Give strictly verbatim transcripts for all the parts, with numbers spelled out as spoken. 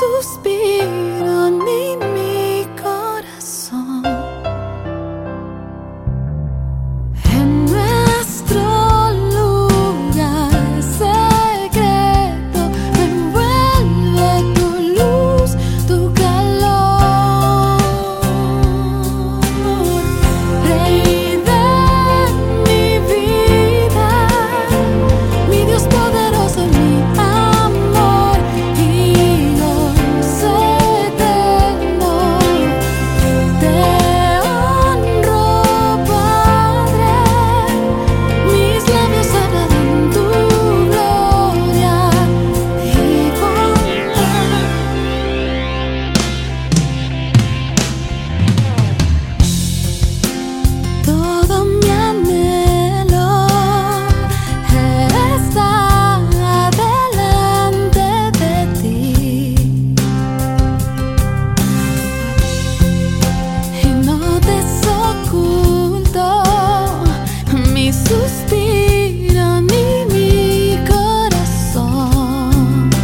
suspiro ni mi corazón. En nuestro lugar secreto me envuelve tu luz, tu calor. Rey de mi vida, mi Dios poderoso, mi amor y gozo eterno. Te honro, Padre, mis labios hablan tu gloria y bondad. Todo mi anhelo está delante de ti, y no desoculto mi suspiro ni mi corazón.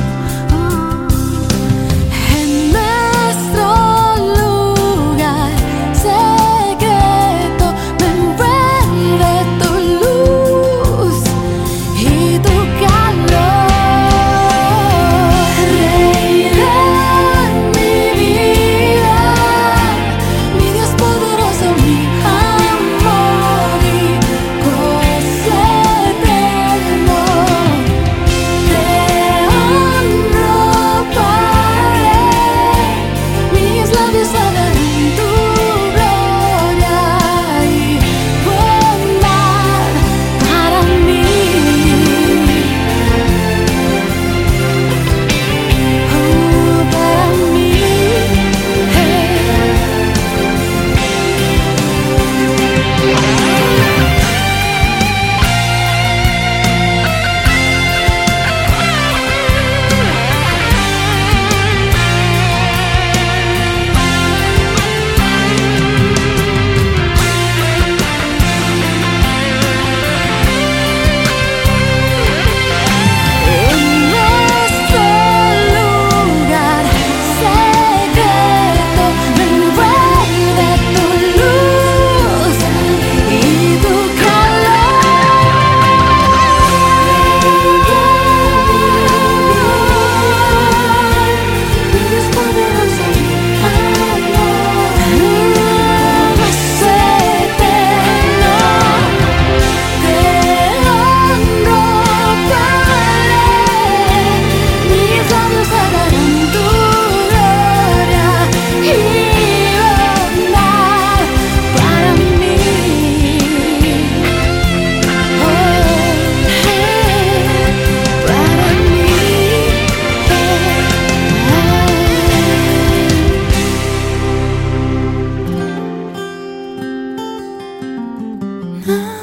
En nuestro lugar secreto me envuelve tu luz y tu calor. Rey de mi vida, mi Dios poderoso, mi amor y gozo eterno. Te honro, Padre, mis labios hablan tu gloria y bondad para mí. Oh, para mí. En nuestro lugar secreto me envuelve tu luz y tu calor. Mi Dios poderoso, mi amor, gozo eterno. Te honro, Padre, mis labios hablarán tu gloria y bondad para mí. Oh, para mí.